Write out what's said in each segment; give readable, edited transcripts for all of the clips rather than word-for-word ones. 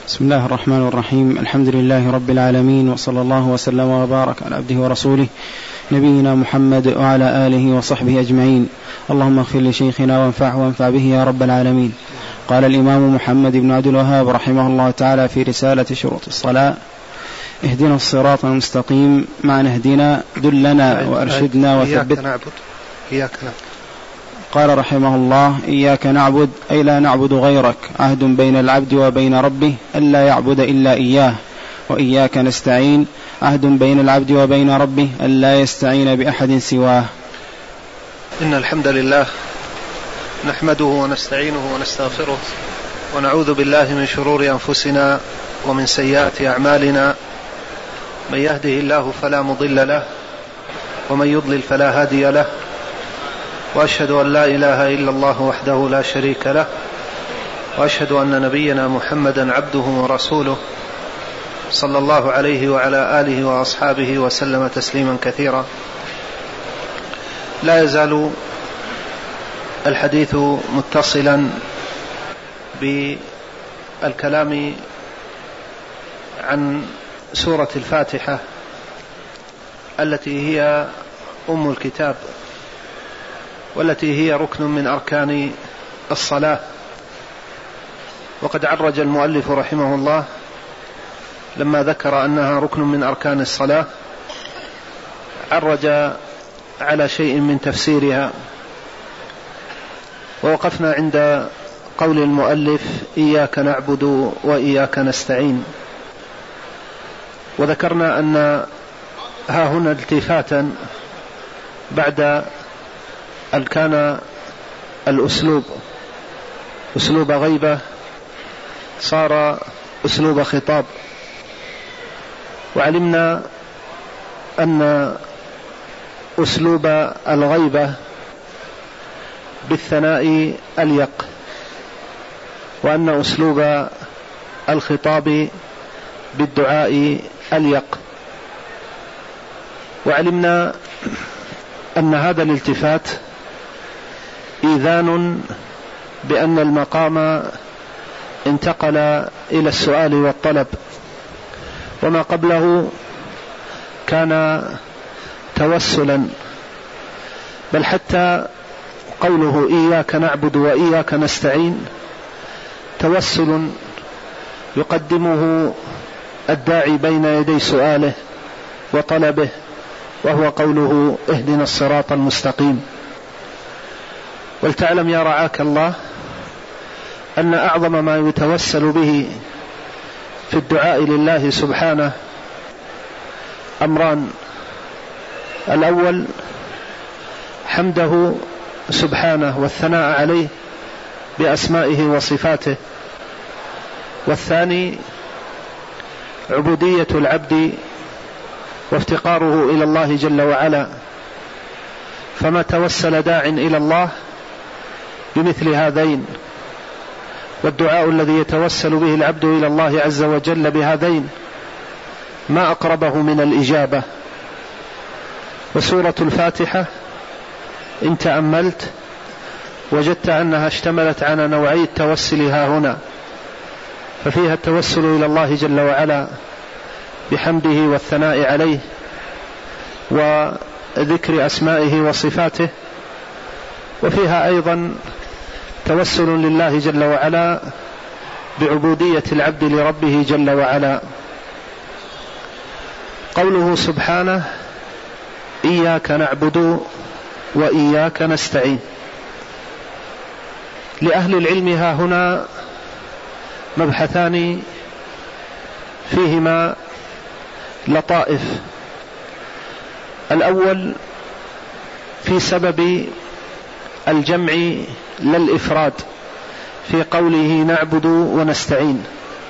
بسم الله الرحمن الرحيم. الحمد لله رب العالمين، وصلى الله وسلم وبارك على عبده ورسوله نبينا محمد وعلى آله وصحبه أجمعين. اللهم اغفر لشيخنا وانفع به يا رب العالمين. قال الإمام محمد بن عبد الوهاب رحمه الله تعالى في رسالة شروط الصلاة: اهدنا الصراط المستقيم، معنى اهدنا دلنا وأرشدنا وثبت. قال رحمه الله: إياك نعبد أي لا نعبد غيرك، عهد بين العبد وبين ربه ألا يعبد إلا إياه. وإياك نستعين، عهد بين العبد وبين ربه ألا يستعين بأحد سواه. إن الحمد لله نحمده ونستعينه ونستغفره، ونعوذ بالله من شرور أنفسنا ومن سيئات أعمالنا. من يهده الله فلا مضل له، ومن يضلل فلا هادي له. وأشهد أن لا إله إلا الله وحده لا شريك له، وأشهد أن نبينا محمدا عبده ورسوله، صلى الله عليه وعلى آله وأصحابه وسلم تسليما كثيرا. لا يزال الحديث متصلا بالكلام عن سورة الفاتحة التي هي أم الكتاب، والتي هي ركن من أركان الصلاة. وقد عرج المؤلف رحمه الله لما ذكر أنها ركن من أركان الصلاة، عرج على شيء من تفسيرها. ووقفنا عند قول المؤلف: إياك نعبد وإياك نستعين. وذكرنا أن ها هنا التفاتا بعد أن كان الأسلوب أسلوب غيبة صار أسلوب خطاب. وعلمنا أن أسلوب الغيبة بالثناء أليق، وأن أسلوب الخطاب بالدعاء أليق. وعلمنا أن هذا الالتفات إيذان بأن المقام انتقل إلى السؤال والطلب، وما قبله كان توسلا. بل حتى قوله إياك نعبد وإياك نستعين توسل يقدمه الداعي بين يدي سؤاله وطلبه، وهو قوله: اهدنا الصراط المستقيم. ولتعلم يا رعاك الله أن أعظم ما يتوسل به في الدعاء لله سبحانه أمران: الأول حمده سبحانه والثناء عليه بأسمائه وصفاته، والثاني عبودية العبد وافتقاره إلى الله جل وعلا. فما توسل داع إلى الله بمثل هذين، والدعاء الذي يتوسل به العبد إلى الله عز وجل بهذين ما أقربه من الإجابة. وسورة الفاتحة إن تأملت وجدت أنها اشتملت على نوعي التوسل ها هنا، ففيها التوسل إلى الله جل وعلا بحمده والثناء عليه وذكر أسمائه وصفاته، وفيها أيضا توسل لله جل وعلا بعبودية العبد لربه جل وعلا. قوله سبحانه: إياك نعبد وإياك نستعين، لأهل العلم ها هنا مبحثان فيهما لطائف. الأول في سبب الجمع للإفراد في قوله نعبد ونستعين،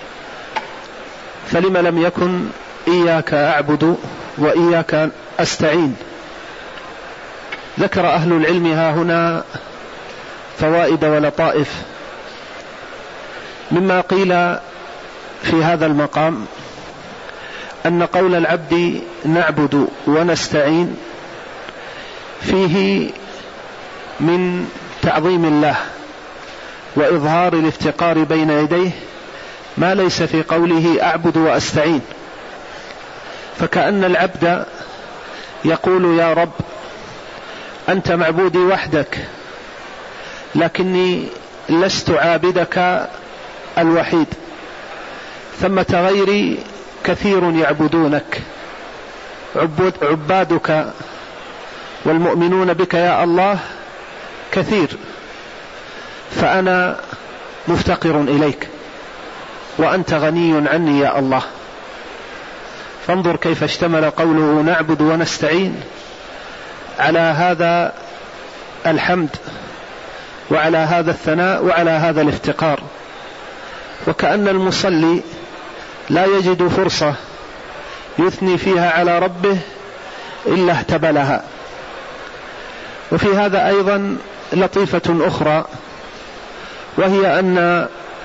فلم لم يكن إياك أعبد وإياك أستعين؟ ذكر أهل العلم ها هنا فوائد ولطائف. مما قيل في هذا المقام أن قول العبد نعبد ونستعين فيه من تعظيم الله وإظهار الافتقار بين يديه ما ليس في قوله أعبد وأستعين. فكأن العبد يقول يا رب أنت معبودي وحدك، لكني لست عابدك الوحيد، ثمة غيري كثير يعبدونك، عبادك والمؤمنون بك يا الله كثير، فأنا مفتقر إليك وأنت غني عني يا الله. فانظر كيف اشتمل قوله نعبد ونستعين على هذا الحمد وعلى هذا الثناء وعلى هذا الافتقار. وكأن المصلي لا يجد فرصة يثني فيها على ربه إلا اهتبلها. وفي هذا أيضا لطيفة أخرى، وهي أن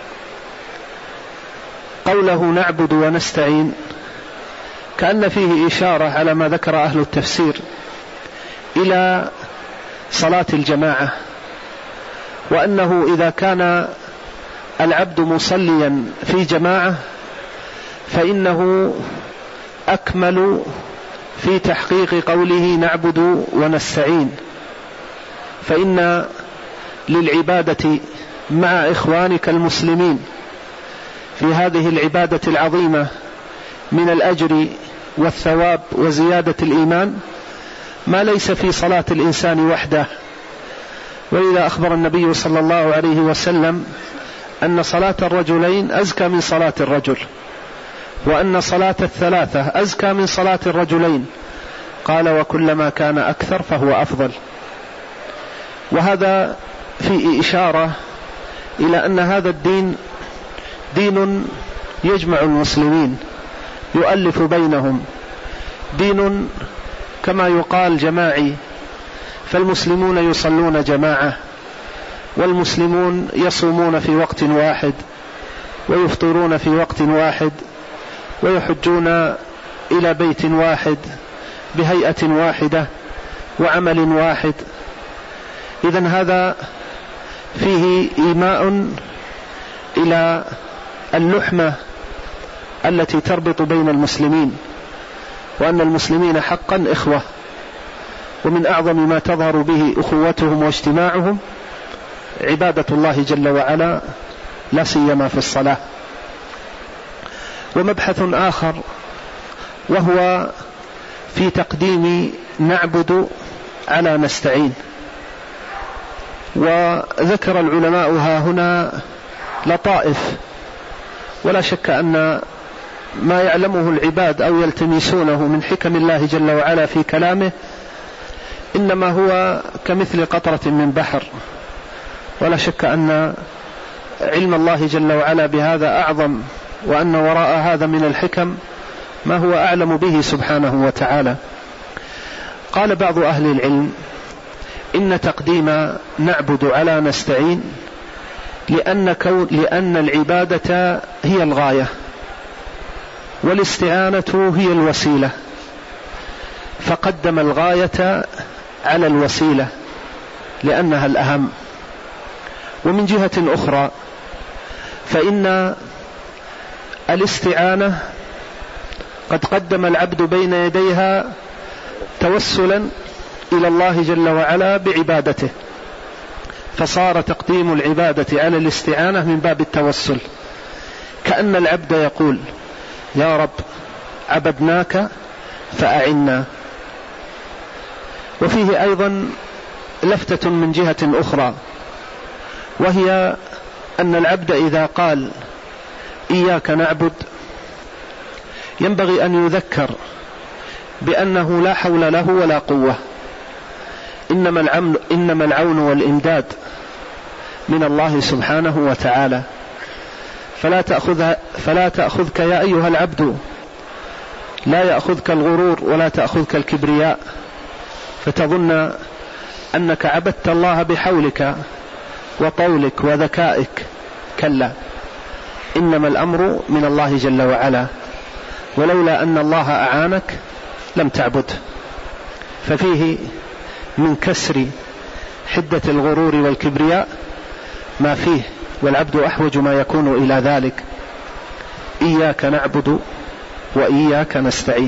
قوله نعبد ونستعين كأن فيه إشارة على ما ذكر أهل التفسير إلى صلاة الجماعة، وأنه إذا كان العبد مصليا في جماعة فإنه أكمل في تحقيق قوله نعبد ونستعين، فإن للعبادة مع إخوانك المسلمين في هذه العبادة العظيمة من الأجر والثواب وزيادة الإيمان ما ليس في صلاة الإنسان وحده. وإذا أخبر النبي صلى الله عليه وسلم أن صلاة الرجلين أزكى من صلاة الرجل، وأن صلاة الثلاثة أزكى من صلاة الرجلين، قال وكلما كان أكثر فهو أفضل. وهذا في إشارة إلى أن هذا الدين دين يجمع المسلمين يؤلف بينهم، دين كما يقال جماعي، فالمسلمون يصلون جماعة، والمسلمون يصومون في وقت واحد، ويفطرون في وقت واحد، ويحجون إلى بيت واحد بهيئة واحدة وعمل واحد. إذن هذا فيه إيماء إلى اللحمة التي تربط بين المسلمين، وأن المسلمين حقا إخوة، ومن أعظم ما تظهر به أخوتهم واجتماعهم عبادة الله جل وعلا، لا سيما في الصلاة. ومبحث آخر وهو في تقديم نعبد على نستعين. وذكر العلماء ها هنا لطائف، ولا شك أن ما يعلمه العباد أو يلتمسونه من حكم الله جل وعلا في كلامه إنما هو كمثل قطرة من بحر، ولا شك أن علم الله جل وعلا بهذا أعظم، وأن وراء هذا من الحكم ما هو أعلم به سبحانه وتعالى. قال بعض أهل العلم إن تقديم نعبد على نستعين لأن العبادة هي الغاية والاستعانة هي الوسيلة، فقدم الغاية على الوسيلة لأنها الأهم. ومن جهة أخرى فإن الاستعانة قد قدم العبد بين يديها توسلا إلى الله جل وعلا بعبادته، فصار تقديم العبادة على الاستعانة من باب التوسل، كأن العبد يقول يا رب عبدناك فأعنا. وفيه أيضا لفتة من جهة أخرى، وهي أن العبد إذا قال إياك نعبد ينبغي أن يذكر بأنه لا حول له ولا قوة، إنما العون والإمداد من الله سبحانه وتعالى. فلا تأخذك يا أيها العبد، لا يأخذك الغرور ولا تأخذك الكبرياء فتظن أنك عبدت الله بحولك وطولك وذكائك، كلا، إنما الأمر من الله جل وعلا، ولولا أن الله أعانك لم تعبد. ففيه من كسر حدة الغرور والكبرياء ما فيه، والعبد أحوج ما يكون إلى ذلك. إياك نعبد وإياك نستعين.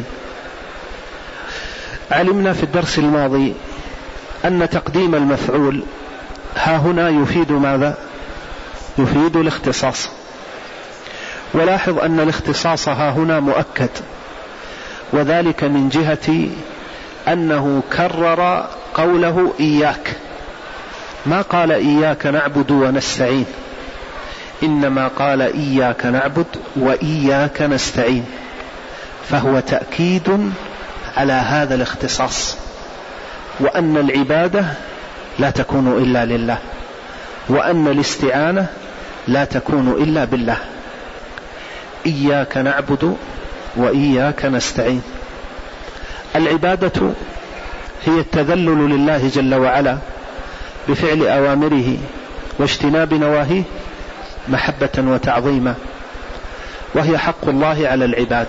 علمنا في الدرس الماضي أن تقديم المفعول ها هنا يفيد ماذا؟ يفيد الاختصاص. ولاحظ أن الاختصاص ها هنا مؤكد، وذلك من جهة أنه كرر قوله إياك، ما قال إياك نعبد ونستعين، إنما قال إياك نعبد وإياك نستعين، فهو تأكيد على هذا الاختصاص، وأن العبادة لا تكون إلا لله، وأن الاستعانة لا تكون إلا بالله. إياك نعبد وإياك نستعين. العبادة هي التذلل لله جل وعلا بفعل أوامره واجتناب نواهيه محبة وتعظيما، وهي حق الله على العباد،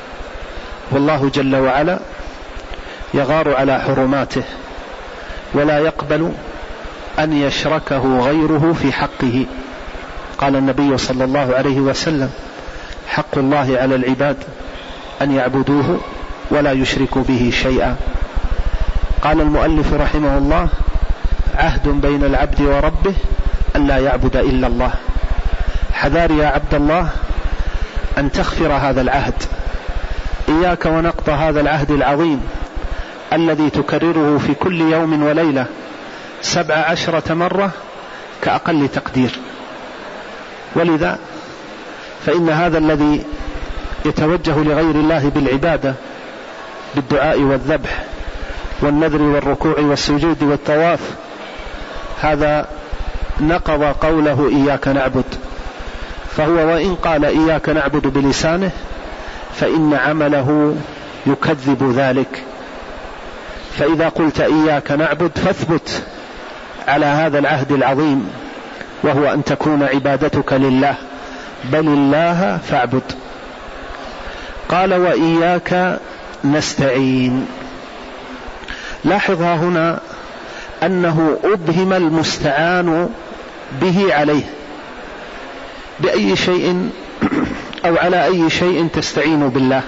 والله جل وعلا يغار على حرماته ولا يقبل أن يشركه غيره في حقه. قال النبي صلى الله عليه وسلم: حق الله على العباد أن يعبدوه ولا يشركوا به شيئا. قال المؤلف رحمه الله: عهد بين العبد وربه أن لا يعبد إلا الله. حذار يا عبد الله أن تغفر هذا العهد، إياك ونقض هذا العهد العظيم الذي تكرره في كل يوم وليلة 17 مرة كأقل تقدير. ولذا فإن هذا الذي يتوجه لغير الله بالعبادة بالدعاء والذبح والنذر والركوع والسجود والطواف، هذا نقض قوله إياك نعبد، فهو وإن قال إياك نعبد بلسانه فإن عمله يكذب ذلك. فإذا قلت إياك نعبد فاثبت على هذا العهد العظيم، وهو أن تكون عبادتك لله، بل الله فاعبد. قال: وإياك نستعين. لاحظها هنا أنه أبهم المستعان به عليه، بأي شيء أو على أي شيء تستعين بالله.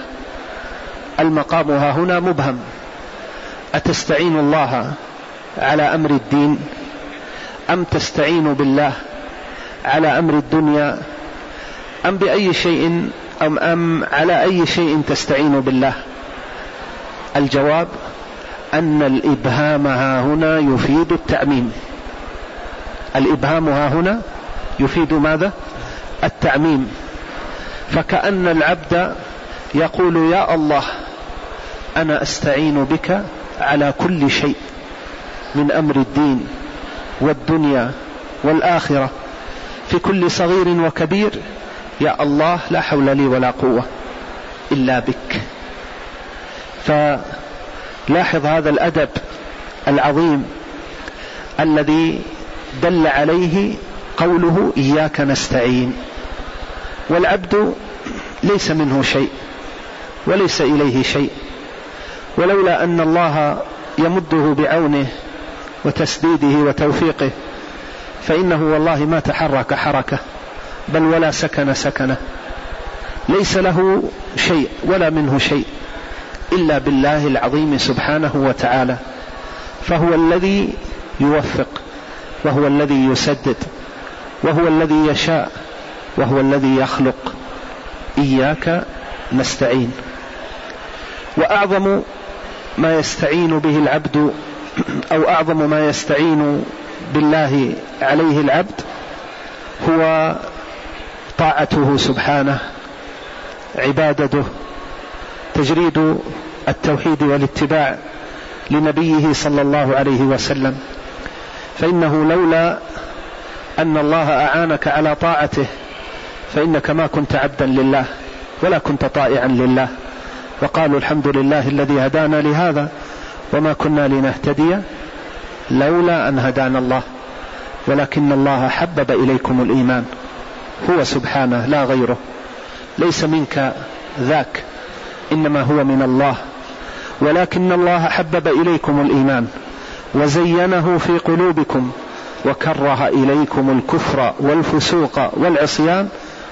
المقام ها هنا مبهم، أتستعين الله على أمر الدين أم تستعين بالله على أمر الدنيا أم بأي شيء أم على أي شيء تستعين بالله؟ الجواب أن الإبهام ها هنا يفيد التعميم. الإبهام ها هنا يفيد ماذا؟ التعميم. فكأن العبد يقول: يا الله أنا أستعين بك على كل شيء من أمر الدين والدنيا والآخرة، في كل صغير وكبير، يا الله لا حول لي ولا قوة إلا بك. فلاحظ هذا الأدب العظيم الذي دل عليه قوله إياك نستعين. والعبد ليس منه شيء وليس إليه شيء، ولولا أن الله يمده بعونه وتسديده وتوفيقه فإنه والله ما تحرك حركة، بل ولا سكن سكنة. ليس له شيء ولا منه شيء إلا بالله العظيم سبحانه وتعالى، فهو الذي يوفق، وهو الذي يسدد، وهو الذي يشاء، وهو الذي يخلق. إياك نستعين. وأعظم ما يستعين به العبد، أو أعظم ما يستعين بالله عليه العبد، هو طاعته سبحانه، عبادته، تجريد التوحيد والاتباع لنبيه صلى الله عليه وسلم. فإنه لولا أن الله أعانك على طاعته فإنك ما كنت عبدا لله ولا كنت طائعا لله. وقالوا: الحمد لله الذي هدانا لهذا وما كنا لنهتدي لولا أن هدانا الله، ولكن الله حبب إليكم الإيمان، هو سبحانه لا غيره، ليس منك ذاك، إنما هو من الله. ولكن الله حبب إليكم الإيمان وزينه في قلوبكم وكره إليكم الكفر والفسوق والعصيان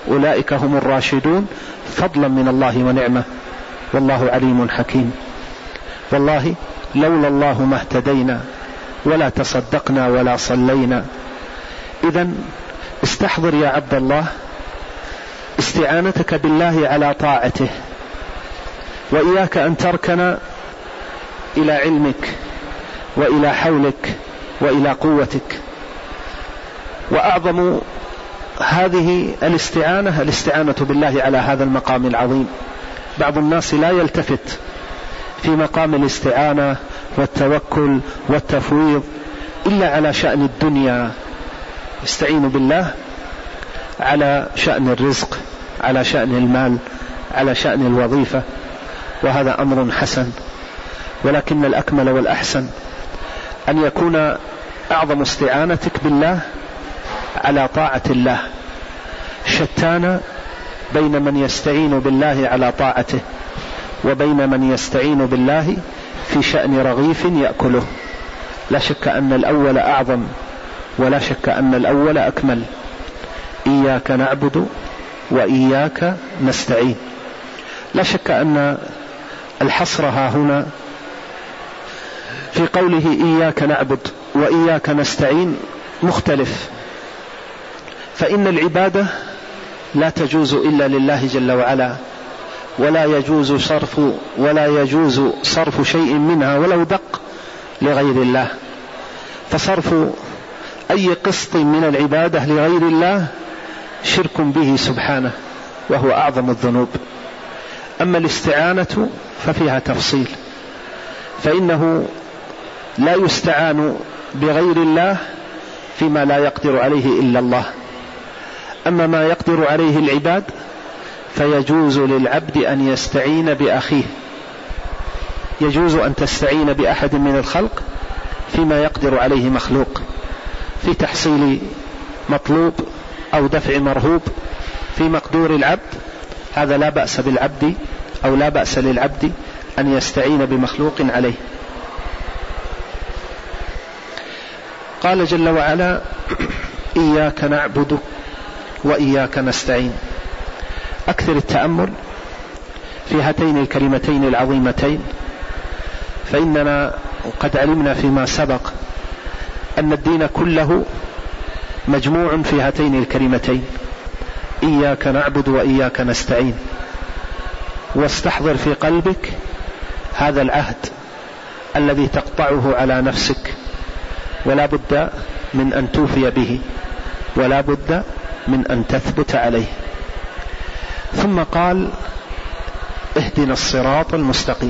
أولئك هم الراشدون فضلا من الله ونعمة، والله عليم حكيم. والله لولا الله ما اهتدينا ولا تصدقنا ولا صلينا. إذن استحضر يا عبد الله استعانتك بالله على طاعته، وإياك أن تركن إلى علمك وإلى حولك وإلى قوتك. وأعظم هذه الاستعانة بالله على هذا المقام العظيم. بعض الناس لا يلتفت في مقام الاستعانة والتوكل والتفويض إلا على شأن الدنيا، يستعين بالله على شأن الرزق، على شأن المال، على شأن الوظيفة، وهذا أمر حسن، ولكن الأكمل والأحسن أن يكون أعظم استعانتك بالله على طاعة الله. شتان بين من يستعين بالله على طاعته وبين من يستعين بالله في شأن رغيف يأكله. لا شك أن الأول أعظم، ولا شك أن الأول أكمل. إياك نعبد وإياك نستعين. لا شك أن الحصر ها هنا في قوله إياك نعبد وإياك نستعين مختلف، فإن العبادة لا تجوز إلا لله جل وعلا، ولا يجوز صرف شيء منها ولو دق لغير الله. فصرف أي قسط من العبادة لغير الله شرك به سبحانه، وهو أعظم الذنوب. أما الاستعانة ففيها تفصيل، فإنه لا يستعان بغير الله فيما لا يقدر عليه إلا الله. أما ما يقدر عليه العباد فيجوز للعبد أن يستعين بأخيه. يجوز أن تستعين بأحد من الخلق فيما يقدر عليه مخلوق، في تحصيل مطلوب أو دفع مرهوب في مقدور العبد، هذا لا بأس بالعبد أو لا بأس للعبد أن يستعين بمخلوق عليه. قال جل وعلا إياك نعبد وإياك نستعين. أكثر التأمل في هاتين الكلمتين العظيمتين، فإننا قد علمنا فيما سبق أن الدين كله مجموع في هاتين الكلمتين إياك نعبد وإياك نستعين. واستحضر في قلبك هذا العهد الذي تقطعه على نفسك، ولا بد من أن توفي به، ولا بد من أن تثبت عليه. ثم قال اهدنا الصراط المستقيم.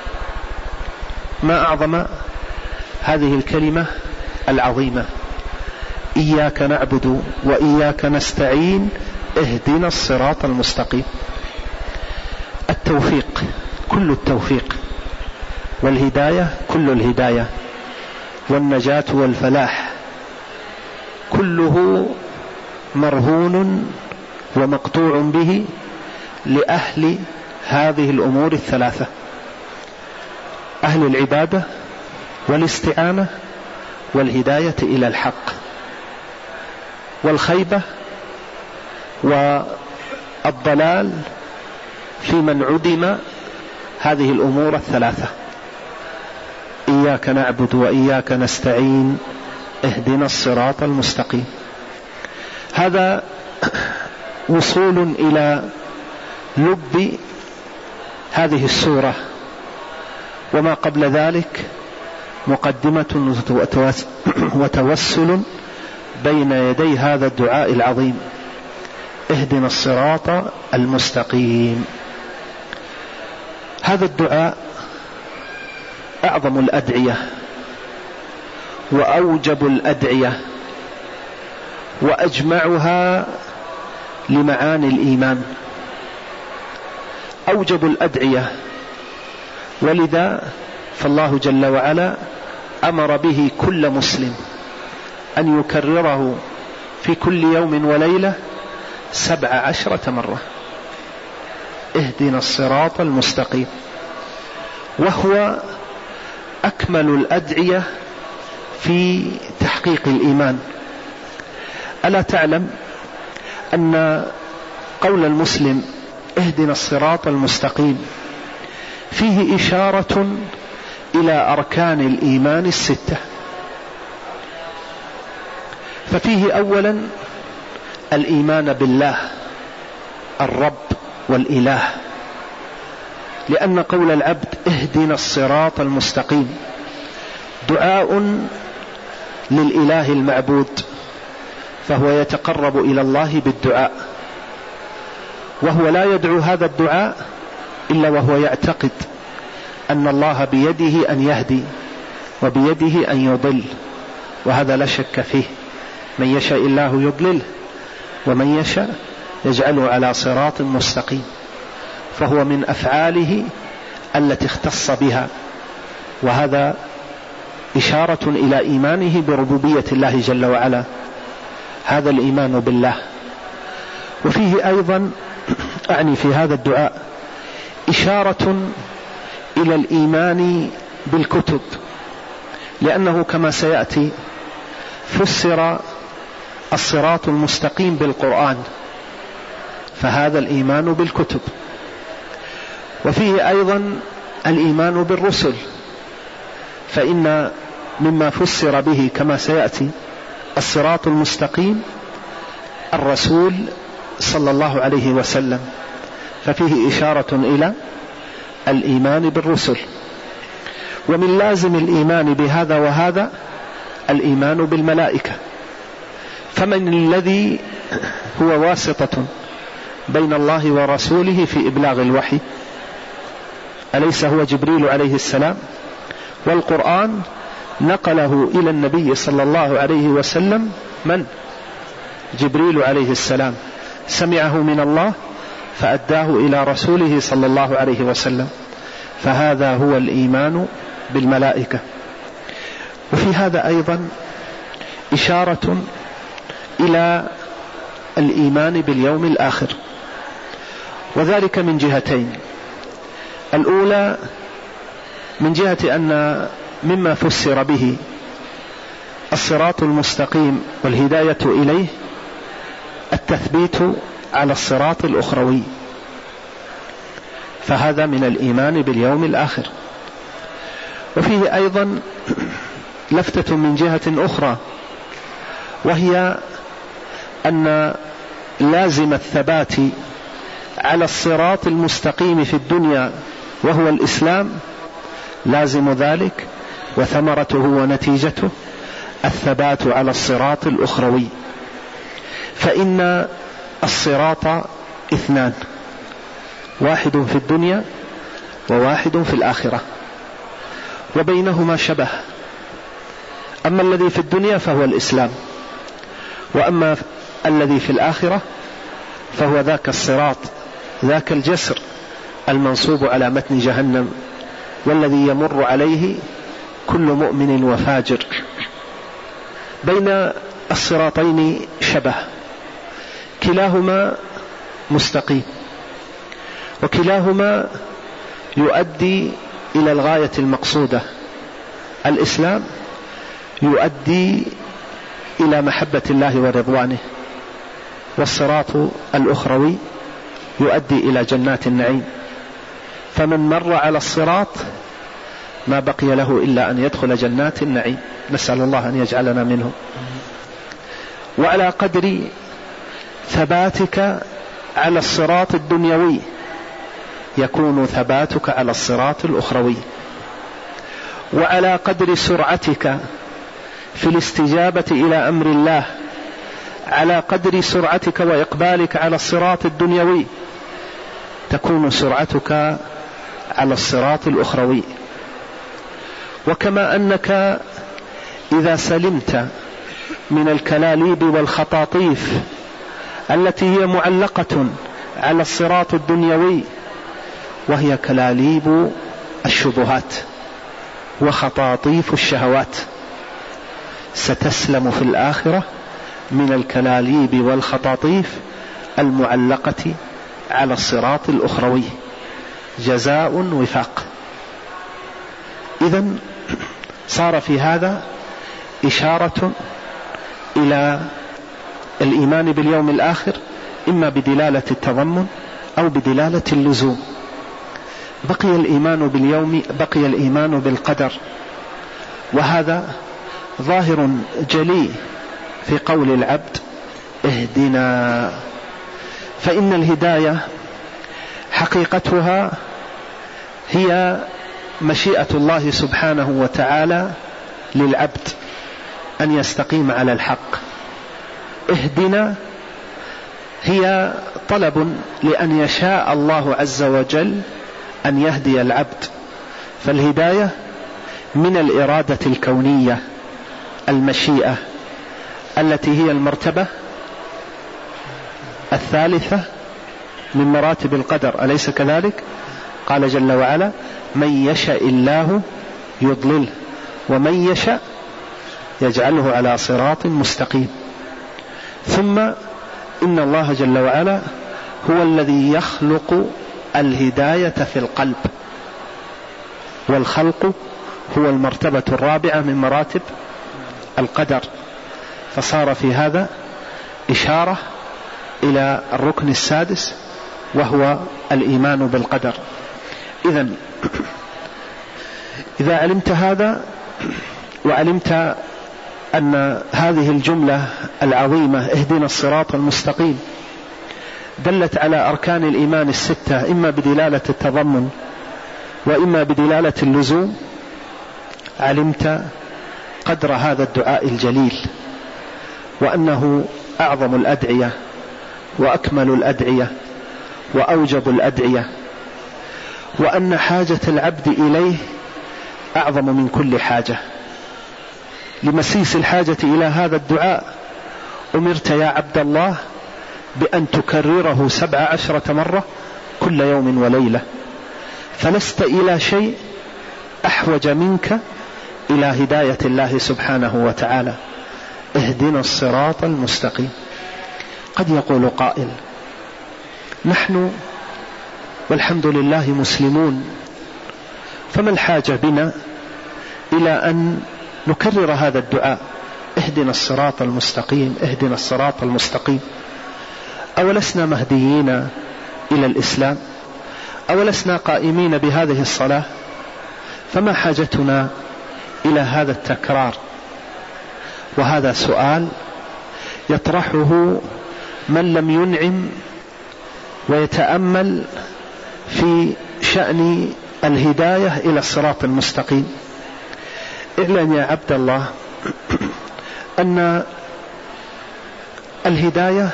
ما أعظم هذه الكلمة العظيمة، إياك نعبد وإياك نستعين اهدنا الصراط المستقيم. التوفيق كل التوفيق، والهداية كل الهداية، والنجاة والفلاح كله مرهون ومقطوع به لأهل هذه الأمور الثلاثة: أهل العبادة والاستعانة والهداية إلى الحق، والخيبة والضلال في من عدم هذه الأمور الثلاثة. إياك نعبد وإياك نستعين اهدنا الصراط المستقيم. هذا وصول إلى لب هذه السورة، وما قبل ذلك مقدمة وتوسل بين يدي هذا الدعاء العظيم: اهدنا الصراط المستقيم. هذا الدعاء أعظم الأدعية وأوجب الأدعية وأجمعها لمعاني الإيمان. أوجب الأدعية، ولذا فالله جل وعلا أمر به كل مسلم أن يكرره في كل يوم وليلة 17 مرة: اهدنا الصراط المستقيم. وهو أكمل الأدعية في تحقيق الإيمان. ألا تعلم أن قول المسلم اهدنا الصراط المستقيم فيه إشارة إلى أركان الإيمان الستة. ففيه أولا الإيمان بالله الرب والإله، لأن قول العبد اهدنا الصراط المستقيم دعاء للإله المعبود، فهو يتقرب إلى الله بالدعاء، وهو لا يدعو هذا الدعاء إلا وهو يعتقد أن الله بيده أن يهدي وبيده أن يضل، وهذا لا شك فيه. من يشاء الله يضلله ومن يشاء يجعله على صراط مستقيم، فهو من أفعاله التي اختص بها، وهذا إشارة إلى إيمانه بربوبية الله جل وعلا. هذا الإيمان بالله. وفيه أيضا أعني في هذا الدعاء إشارة إلى الإيمان بالكتب، لأنه كما سيأتي فسر الصراط المستقيم بالقرآن، فهذا الإيمان بالكتب. وفيه أيضا الإيمان بالرسل، فإن مما فسر به كما سيأتي الصراط المستقيم الرسول صلى الله عليه وسلم، ففيه إشارة إلى الإيمان بالرسل. ومن لازم الإيمان بهذا وهذا الإيمان بالملائكة، فمن الذي هو واسطة بين الله ورسوله في إبلاغ الوحي؟ أليس هو جبريل عليه السلام؟ والقرآن نقله إلى النبي صلى الله عليه وسلم من؟ جبريل عليه السلام، سمعه من الله فأداه إلى رسوله صلى الله عليه وسلم، فهذا هو الإيمان بالملائكة. وفي هذا أيضا إشارة إلى الإيمان باليوم الآخر، وذلك من جهتين. الأولى من جهة أن مما فسر به الصراط المستقيم والهداية إليه التثبيت على الصراط الأخروي، فهذا من الإيمان باليوم الآخر. وفيه أيضا لفتة من جهة أخرى، وهي أن لازم الثبات على الصراط المستقيم في الدنيا وهو الإسلام، لازم ذلك وثمرته ونتيجته الثبات على الصراط الأخروي، فإن الصراط اثنان، واحد في الدنيا وواحد في الآخرة، وبينهما شبه. أما الذي في الدنيا فهو الإسلام، وأما الذي في الآخرة فهو ذاك الصراط، ذاك الجسر المنصوب على متن جهنم، والذي يمر عليه كل مؤمن وفاجر. بين الصراطين شبه، كلاهما مستقيم، وكلاهما يؤدي إلى الغاية المقصودة. الإسلام يؤدي إلى محبة الله ورضوانه، والصراط الأخروي يؤدي إلى جنات النعيم. فمن مر على الصراط ما بقي له إلا أن يدخل جنات النعيم، نسأل الله أن يجعلنا منهم. وعلى قدر ثباتك على الصراط الدنيوي يكون ثباتك على الصراط الأخروي، وعلى قدر سرعتك في الاستجابة إلى أمر الله، على قدر سرعتك وإقبالك على الصراط الدنيوي تكون سرعتك على الصراط الأخروي. وكما أنك إذا سلمت من الكلاليب والخطاطيف التي هي معلقة على الصراط الدنيوي، وهي كلاليب الشبهات وخطاطيف الشهوات، ستسلم في الآخرة من الكلاليب والخطاطيف المعلقة على الصراط الأخروي، جزاء وفاق. إذن صار في هذا إشارة إلى الإيمان باليوم الآخر إما بدلالة التضمن أو بدلالة اللزوم. بقي الإيمان باليوم، بقي الإيمان بالقدر، وهذا ظاهر جلي في قول العبد اهدنا. فإن الهداية حقيقتها هي مشيئة الله سبحانه وتعالى للعبد أن يستقيم على الحق. اهدنا هي طلب لأن يشاء الله عز وجل أن يهدي العبد، فالهداية من الإرادة الكونية المشيئة التي هي المرتبة الثالثة من مراتب القدر، أليس كذلك؟ قال جل وعلا من يشاء الله يضلله ومن يشاء يجعله على صراط مستقيم. ثم إن الله جل وعلا هو الذي يخلق الهداية في القلب، والخلق هو المرتبة الرابعة من مراتب القدر، فصار في هذا إشارة إلى الركن السادس وهو الإيمان بالقدر. إذا علمت هذا وعلمت أن هذه الجملة العظيمة اهدنا الصراط المستقيم دلت على أركان الإيمان الستة، إما بدلالة التضمن وإما بدلالة اللزوم، علمت قدر هذا الدعاء الجليل، وأنه أعظم الأدعية وأكمل الأدعية وأوجب الأدعية، وأن حاجة العبد إليه أعظم من كل حاجة. لمسيس الحاجة إلى هذا الدعاء أمرت يا عبد الله بأن تكرره 17 مرة كل يوم وليلة، فلست إلى شيء أحوج منك إلى هداية الله سبحانه وتعالى. اهدنا الصراط المستقيم. قد يقول قائل نحن والحمد لله مسلمون، فما الحاجة بنا إلى أن نكرر هذا الدعاء اهدنا الصراط المستقيم اهدنا الصراط المستقيم؟ أولسنا مهديين إلى الإسلام؟ أولسنا قائمين بهذه الصلاة؟ فما حاجتنا إلى هذا التكرار؟ وهذا سؤال يطرحه من لم ينعم ويتأمل في شأن الهداية إلى الصراط المستقيم. اعلم يا عبد الله أن الهداية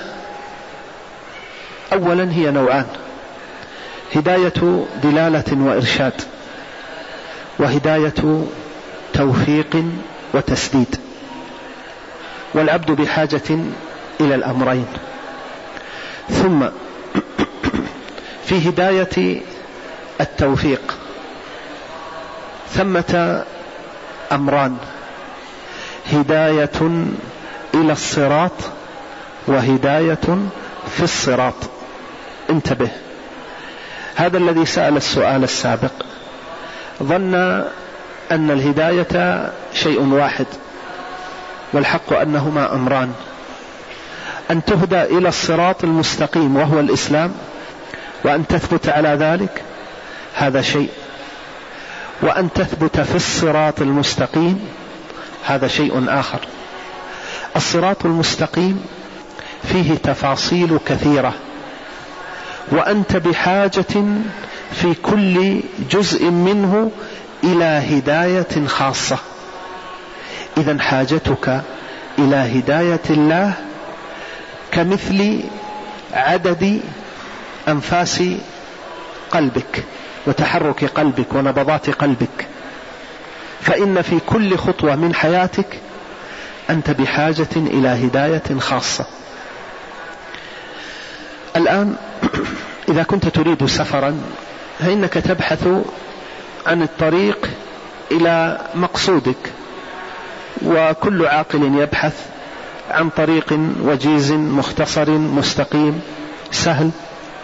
أولا هي نوعان: هداية دلالة وإرشاد، وهداية توفيق وتسديد، والعبد بحاجة إلى الأمرين. ثم في هداية التوفيق ثمة أمران: هداية إلى الصراط وهداية في الصراط. انتبه، هذا الذي سأل السؤال السابق ظن أن الهداية شيء واحد، والحق أنهما أمران: أن تهدى إلى الصراط المستقيم وهو الإسلام وأن تثبت على ذلك، هذا شيء، وأن تثبت في الصراط المستقيم هذا شيء آخر. الصراط المستقيم فيه تفاصيل كثيرة، وأنت بحاجة في كل جزء منه إلى هداية خاصة. إذن حاجتك إلى هداية الله كمثل عدد أنفاس قلبك وتحرك قلبك ونبضات قلبك، فإن في كل خطوة من حياتك أنت بحاجة إلى هداية خاصة. الآن إذا كنت تريد سفرا فإنك تبحث عن الطريق إلى مقصودك، وكل عاقل يبحث عن طريق وجيز مختصر مستقيم سهل.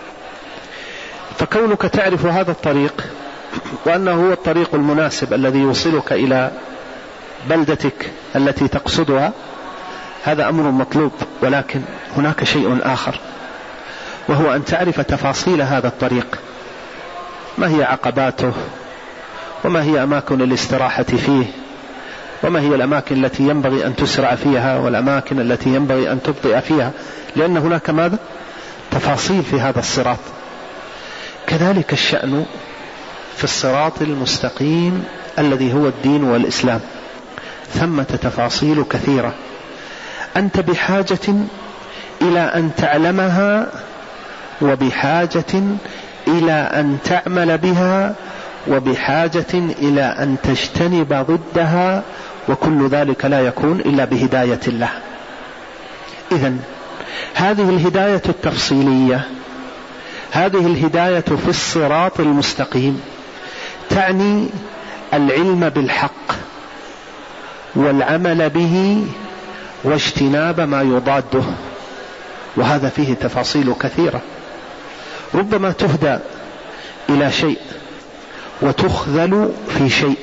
فكونك تعرف هذا الطريق وأنه هو الطريق المناسب الذي يوصلك إلى بلدتك التي تقصدها، هذا أمر مطلوب. ولكن هناك شيء آخر، وهو أن تعرف تفاصيل هذا الطريق، ما هي عقباته، وما هي أماكن الاستراحة فيه، وما هي الأماكن التي ينبغي أن تسرع فيها والأماكن التي ينبغي أن تبطئ فيها، لأن هناك ماذا؟ تفاصيل في هذا الصراط. كذلك الشأن في الصراط المستقيم الذي هو الدين والإسلام، ثمة تفاصيل كثيرة أنت بحاجة إلى أن تعلمها، وبحاجة إلى أن تعمل بها، وبحاجة إلى أن تجتنب ضدها، وكل ذلك لا يكون إلا بهداية الله. إذن هذه الهداية التفصيلية، هذه الهداية في الصراط المستقيم تعني العلم بالحق والعمل به واجتناب ما يضاده، وهذا فيه تفاصيل كثيرة. ربما تهدى إلى شيء وتخذل في شيء.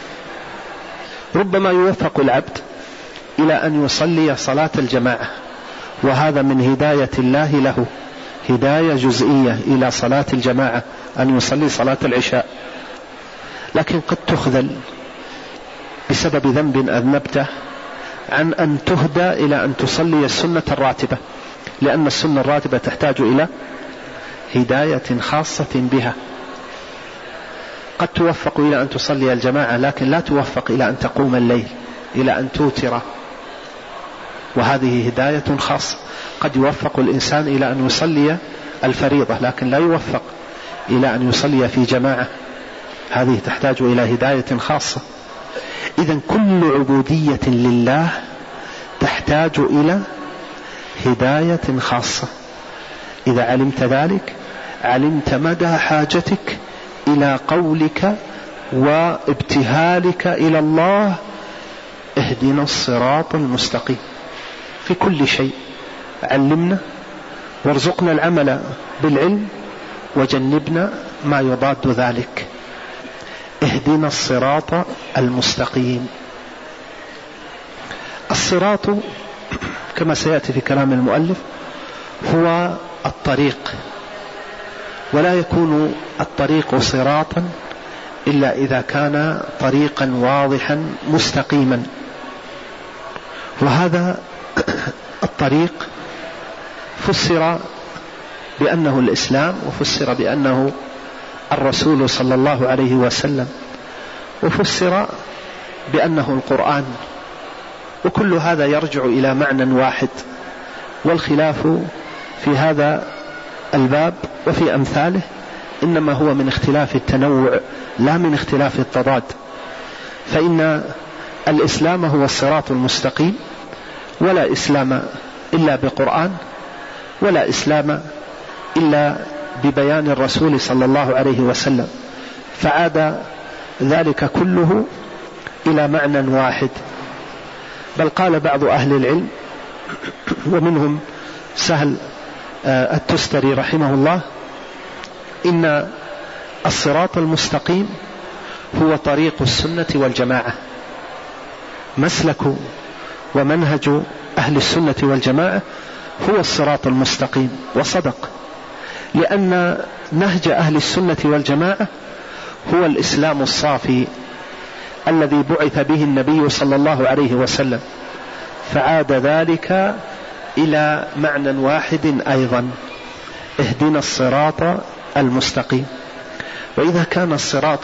ربما يوفق العبد إلى أن يصلي صلاة الجماعة، وهذا من هداية الله له، هداية جزئية إلى صلاة الجماعة، أن يصلي صلاة العشاء. لكن قد تخذل بسبب ذنب أذنبته عن أن تهدى إلى أن تصلي السنة الراتبة، لأن السنة الراتبة تحتاج إلى هداية خاصة بها. قد توفق إلى أن تصلي الجماعة، لكن لا توفق إلى أن تقوم الليل، إلى أن توتر، وهذه هداية خاصة. قد يوفق الإنسان إلى أن يصلي الفريضة، لكن لا يوفق إلى أن يصلي في جماعة، هذه تحتاج إلى هداية خاصة. إذن كل عبودية لله تحتاج إلى هداية خاصة. إذا علمت ذلك علمت مدى حاجتك إلى قولك وابتهالك إلى الله: اهدنا الصراط المستقيم. في كل شيء علمنا وارزقنا العمل بالعلم، وجنبنا ما يضاد ذلك. اهدنا الصراط المستقيم. الصراط كما سيأتي في كلام المؤلف هو الطريق، ولا يكون الطريق صراطا إلا إذا كان طريقا واضحا مستقيما. وهذا الطريق فسر بأنه الإسلام، وفسر بأنه الرسول صلى الله عليه وسلم، وفسر بأنه القرآن، وكل هذا يرجع إلى معنى واحد. والخلاف في هذا الباب وفي أمثاله إنما هو من اختلاف التنوع لا من اختلاف التضاد. فإن الإسلام هو الصراط المستقيم، ولا إسلام إلا بقرآن، ولا إسلام إلا ببيان الرسول صلى الله عليه وسلم، فعاد ذلك كله إلى معنى واحد. بل قال بعض أهل العلم ومنهم سهل التستري رحمه الله: إن الصراط المستقيم هو طريق السنة والجماعة، مسلك ومنهج أهل السنة والجماعة هو الصراط المستقيم. وصدق، لأن نهج أهل السنة والجماعة هو الإسلام الصافي الذي بعث به النبي صلى الله عليه وسلم، فعاد ذلك إلى معنى واحد أيضا: اهدنا الصراط المستقيم. وإذا كان الصراط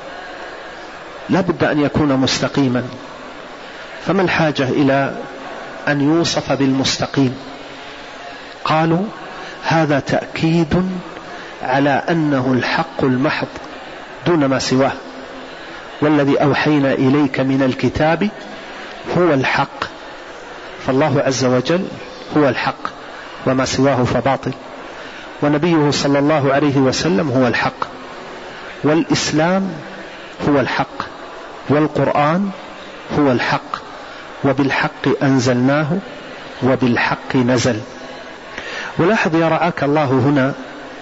لا بد أن يكون مستقيما، فما الحاجة إلى أن يوصف بالمستقيم؟ قالوا: هذا تأكيد على أنه الحق المحض دون ما سواه، والذي أوحينا إليك من الكتاب هو الحق. فالله عز وجل هو الحق، وما سواه فباطل، ونبيه صلى الله عليه وسلم هو الحق، والإسلام هو الحق، والقرآن هو الحق، وبالحق أنزلناه وبالحق نزل. ولاحظ يا رعاك الله هنا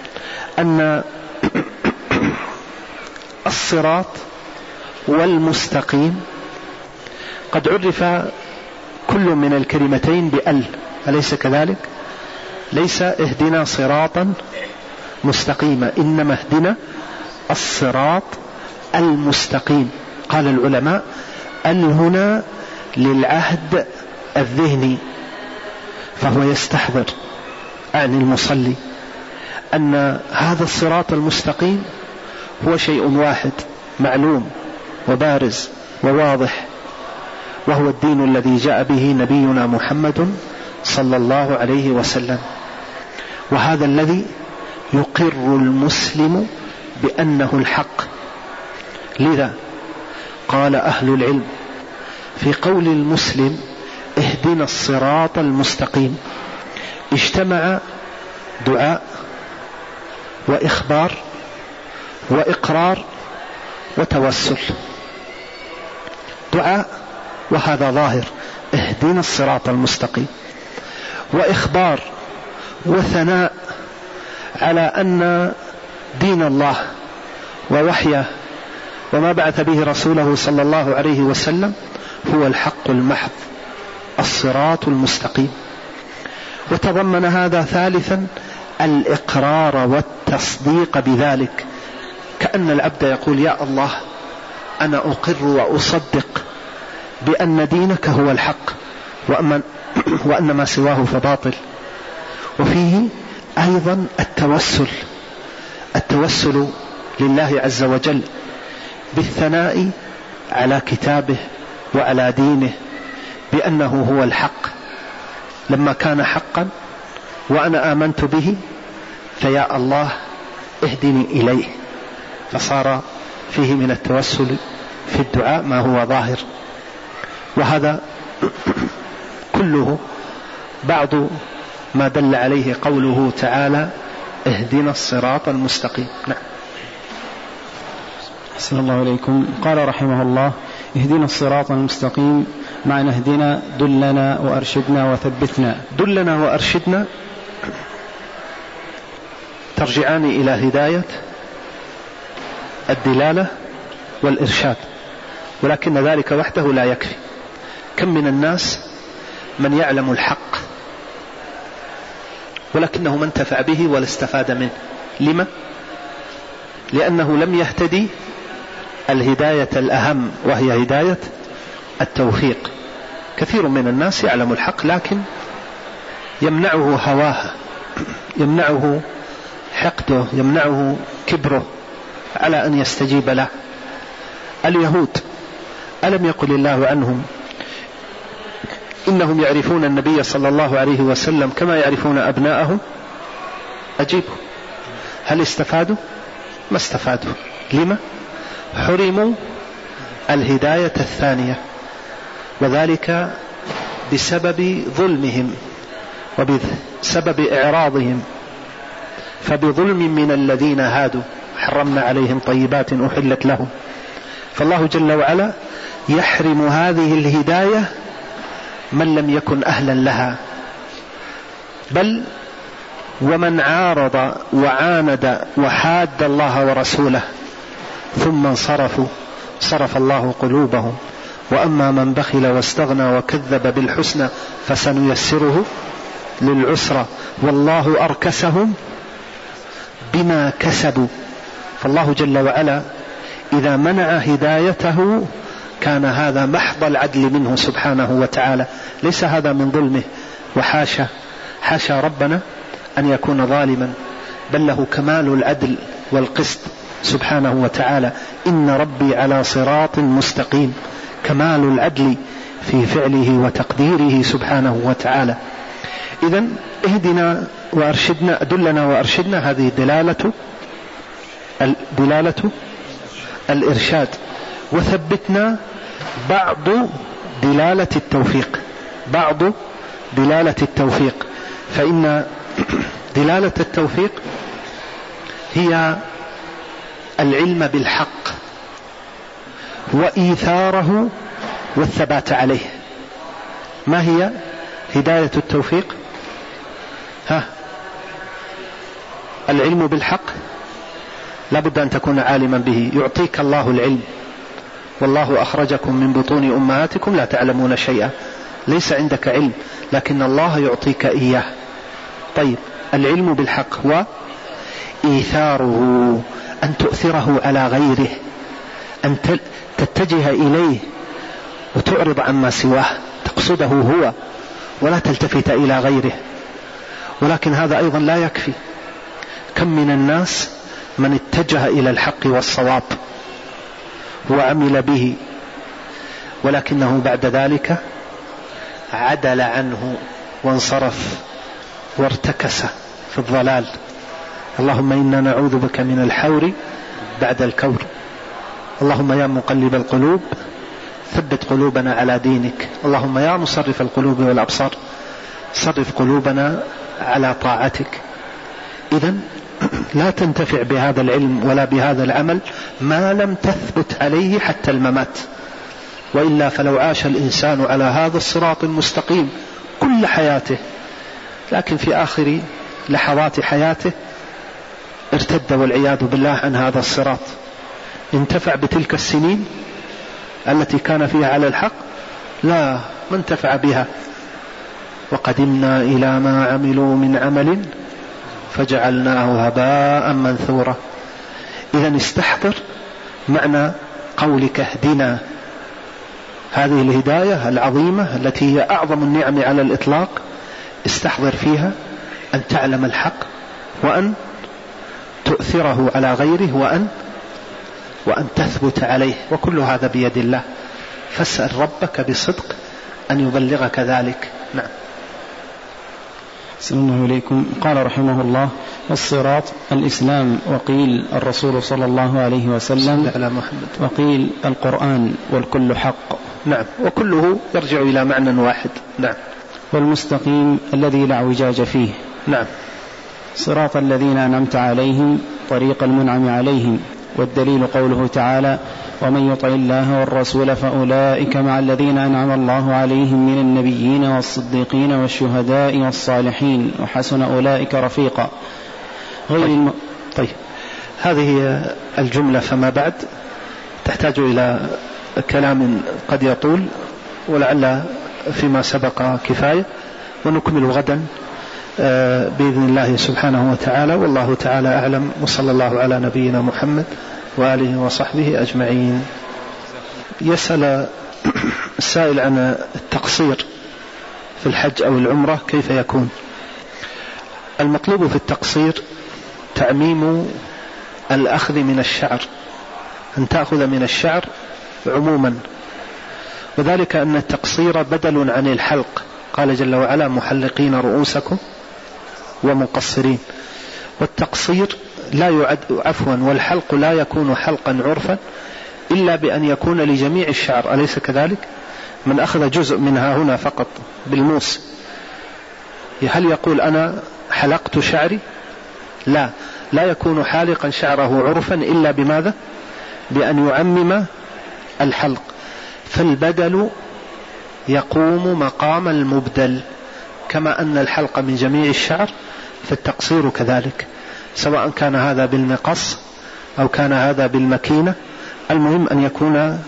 أن الصراط والمستقيم قد عرف كل من الكلمتين بأل، أليس كذلك؟ ليس اهدنا صراطا مستقيما، إنما اهدنا الصراط المستقيم. قال العلماء هنا للعهد الذهني، فهو يستحضر عن المصلي أن هذا الصراط المستقيم هو شيء واحد معلوم وبارز وواضح، وهو الدين الذي جاء به نبينا محمد صلى الله عليه وسلم، وهذا الذي يقر المسلم بأنه الحق. لذا قال أهل العلم في قول المسلم اهدنا الصراط المستقيم اجتمع دعاء وإخبار وإقرار وتوسل. دعاء وهذا ظاهر اهدنا الصراط المستقيم، وإخبار وثناء على أن دين الله ووحيه وما بعث به رسوله صلى الله عليه وسلم هو الحق المحض الصراط المستقيم. وتضمن هذا ثالثا الإقرار والتصديق بذلك، كأن العبد يقول يا الله أنا أقر وأصدق بأن دينك هو الحق وأن ما سواه فباطل. وفيه أيضا التوسل لله عز وجل بالثناء على كتابه وعلى دينه بأنه هو الحق لما كان حقا وأنا آمنت به، فيا الله اهدني إليه. فصار فيه من التوسل في الدعاء ما هو ظاهر، وهذا كله بعض ما دل عليه قوله تعالى اهدنا الصراط المستقيم. نعم. أحسن الله إليكم. قال رحمه الله اهدنا الصراط المستقيم، معنى اهدنا دلنا وأرشدنا وثبتنا. دلنا وأرشدنا ترجعان إلى هداية الدلالة والإرشاد، ولكن ذلك وحده لا يكفي. كم من الناس من يعلم الحق ولكنه ما انتفع به ولا استفاد منه. لما؟ لأنه لم يهتدي الهداية الأهم، وهي هداية التوفيق. كثير من الناس يعلم الحق لكن يمنعه هواه، يمنعه حقده، يمنعه كبره على أن يستجيب له. اليهود ألم يقل الله عنهم إنهم يعرفون النبي صلى الله عليه وسلم كما يعرفون أبناءهم؟ أجيبوا، هل استفادوا؟ ما استفادوا. لما؟ حرموا الهداية الثانية، وذلك بسبب ظلمهم وبسبب إعراضهم. فبظلم من الذين هادوا حرمنا عليهم طيبات أحلت لهم. فالله جل وعلا يحرم هذه الهداية من لم يكن أهلا لها، بل ومن عارض وعاند وحاد الله ورسوله ثم انصرفوا صرف الله قلوبهم. وأما من بخل واستغنى وكذب بالحسنى فسنيسره للعسرى والله أركسهم بما كسبوا. فالله جل وعلا إذا منع هدايته كان هذا محض العدل منه سبحانه وتعالى، ليس هذا من ظلمه، وحاشا ربنا أن يكون ظالما، بل له كمال العدل والقسط سبحانه وتعالى. إن ربي على صراط مستقيم، كمال العدل في فعله وتقديره سبحانه وتعالى. إذن اهدنا وأرشدنا، دلنا وأرشدنا، هذه دلالة الإرشاد. وثبتنا بعض دلالة التوفيق، فإن دلالة التوفيق هي العلم بالحق وإيثاره والثبات عليه. ما هي هداية التوفيق؟ العلم بالحق لا بد أن تكون عالما به. يعطيك الله العلم، والله أخرجكم من بطون أمهاتكم لا تعلمون شيئا. ليس عندك علم لكن الله يعطيك إياه، طيب العلم بالحق هو إيثاره، أن تؤثره على غيره، أن تتجه إليه وتعرض عما سواه، تقصده هو ولا تلتفت إلى غيره. ولكن هذا أيضا لا يكفي. كم من الناس من اتجه إلى الحق والصواب وعمل به، ولكنه بعد ذلك عدل عنه وانصرف وارتكس في الضلال. اللهم إنا نعوذ بك من الحور بعد الكور. اللهم يا مقلب القلوب ثبت قلوبنا على دينك. اللهم يا مصرف القلوب والأبصار صرف قلوبنا على طاعتك. إذن لا تنتفع بهذا العلم ولا بهذا العمل ما لم تثبت عليه حتى الممات، وإلا فلو عاش الإنسان على هذا الصراط المستقيم كل حياته، لكن في آخر لحظات حياته ارتد والعياذ بالله عن هذا الصراط. انتفع بتلك السنين التي كان فيها على الحق؟ لا، ما انتفع بها. وقدمنا إلى ما عملوا من عمل فجعلناه هباء منثورا. إذن استحضر معنى قولك اهدنا، هذه الهداية العظيمة التي هي أعظم النعم على الإطلاق، استحضر فيها أن تعلم الحق وأن تؤثره على غيره وأن تثبت عليه، وكل هذا بيد الله. فاسأل ربك بصدق أن يبلغك ذلك. نعم. صلى الله عليكم. قال رحمه الله: الصراط الإسلام، وقيل الرسول صلى الله عليه وسلم، على محمد، وقيل القرآن، والكل حق. نعم، وكله يرجع إلى معنى واحد. نعم. والمستقيم الذي لا اعوجاج فيه. نعم. صراط الذين أنعمت عليهم، طريق المنعم عليهم. والدليل قوله تعالى: ومن يطع الله والرسول فأولئك مع الذين أنعم الله عليهم من النبيين والصديقين والشهداء والصالحين وحسن أولئك رفيقا. طيب هذه الجملة فما بعد تحتاج إلى كلام قد يطول، ولعل فيما سبق كفاية، ونكمل غدا بإذن الله سبحانه وتعالى. والله تعالى أعلم، وصلى الله على نبينا محمد وآله وصحبه أجمعين. يسأل السائل عن التقصير في الحج أو العمرة كيف يكون؟ المطلوب في التقصير تعميم الأخذ من الشعر، أن تأخذ من الشعر عموما، وذلك أن التقصير بدل عن الحلق. قال جل وعلا: محلقين رؤوسكم ومقصرين. والتقصير لا يعد والحلق لا يكون حلقا عرفا إلا بأن يكون لجميع الشعر، أليس كذلك؟ من أخذ جزء منها هنا فقط بالموس، هل يقول أنا حلقت شعري؟ لا يكون حالقا شعره عرفا إلا بماذا؟ بأن يعمم الحلق. فالبدل يقوم مقام المبدل، كما أن الحلق من جميع الشعر فالتقصير كذلك، سواء كان هذا بالمقص أو كان هذا بالمكينة. المهم أن يكون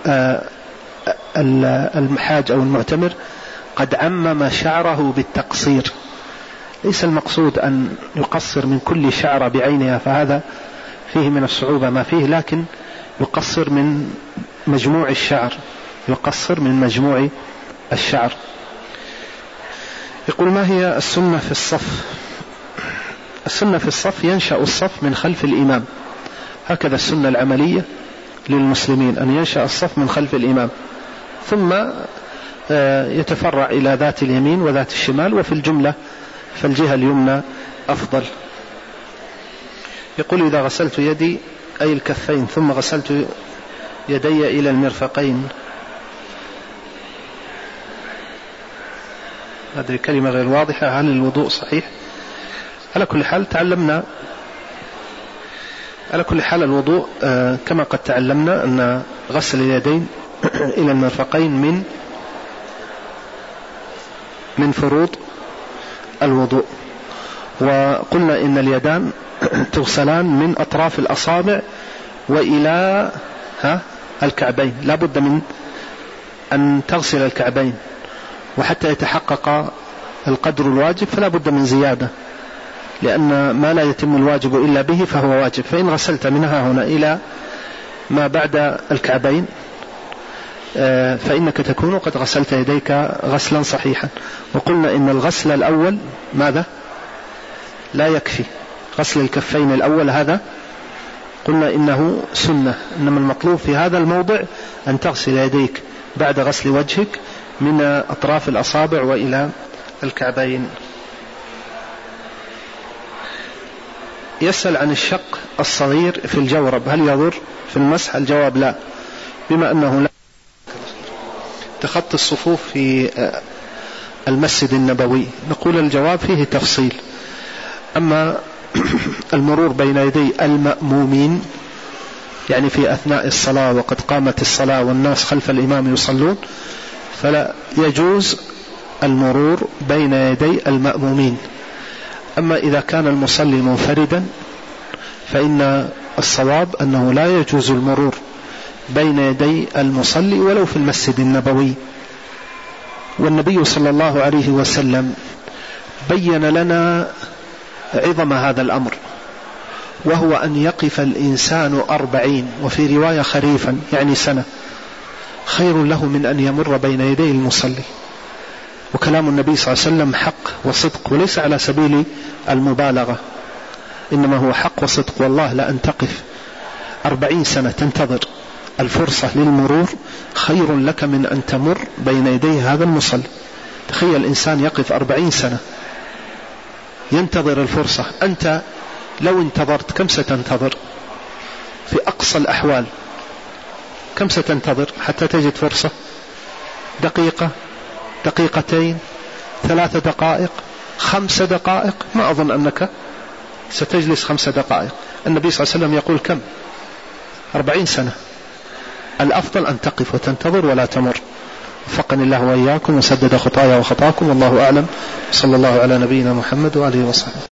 المحاج أو المعتمر قد عمم شعره بالتقصير. ليس المقصود أن يقصر من كل شعر بعينها، فهذا فيه من الصعوبة ما فيه، لكن يقصر من مجموع الشعر، يقصر من مجموع الشعر. يقول: ما هي السنة في الصف؟ السنة في الصف ينشأ الصف من خلف الإمام، هكذا السنة العملية للمسلمين، أن ينشأ الصف من خلف الإمام، ثم يتفرع إلى ذات اليمين وذات الشمال، وفي الجملة فالجهة اليمنى أفضل. يقول: إذا غسلت يدي أي الكفين ثم غسلت يدي إلى المرفقين، هذه كلمة غير واضحة، هل الوضوء صحيح؟ على كل حال تعلمنا، على كل حال الوضوء كما قد تعلمنا أن غسل اليدين إلى المرفقين من فروض الوضوء. وقلنا إن اليدان تغسلان من أطراف الأصابع وإلى الكعبين، لا بد من أن تغسل الكعبين، وحتى يتحقق القدر الواجب فلا بد من زيادة، لأن ما لا يتم الواجب إلا به فهو واجب. فإن غسلت منها هنا إلى ما بعد الكعبين فإنك تكون قد غسلت يديك غسلا صحيحا. وقلنا إن الغسل الأول ماذا؟ لا يكفي. غسل الكفين الأول هذا قلنا إنه سنة، إنما المطلوب في هذا الموضع أن تغسل يديك بعد غسل وجهك من أطراف الأصابع وإلى الكعبين. يسأل عن الشق الصغير في الجورب هل يضر في المسح؟ الجواب لا، بما أنه لا تخطي الصفوف في المسجد النبوي. نقول الجواب فيه تفصيل. أما المرور بين يدي المأمومين يعني في أثناء الصلاة وقد قامت الصلاة والناس خلف الإمام يصلون فلا يجوز المرور بين يدي المأمومين. أما إذا كان المصلي منفردا فإن الصواب أنه لا يجوز المرور بين يدي المصلي ولو في المسجد النبوي. والنبي صلى الله عليه وسلم بين لنا عظم هذا الأمر، وهو أن يقف الإنسان 40 وفي رواية خريفا يعني سنة خير له من أن يمر بين يدي المصلي. وكلام النبي صلى الله عليه وسلم حق وصدق، وليس على سبيل المبالغة، إنما هو حق وصدق. والله لأن تقف 40 سنة تنتظر الفرصة للمرور خير لك من أن تمر بين يدي هذا المصلي. تخيل الإنسان يقف 40 سنة ينتظر الفرصة. أنت لو انتظرت كم ستنتظر؟ في أقصى الأحوال كم ستنتظر حتى تجد فرصة؟ دقيقة، دقيقتين، 3 دقائق، 5 دقائق؟ ما أظن أنك ستجلس 5 دقائق. النبي صلى الله عليه وسلم يقول كم؟ 40 سنة. الأفضل أن تقف وتنتظر ولا تمر. وفقني الله وإياكم وسدد خطايا وخطاكم، والله أعلم. صلى الله على نبينا محمد وآله وصحبه.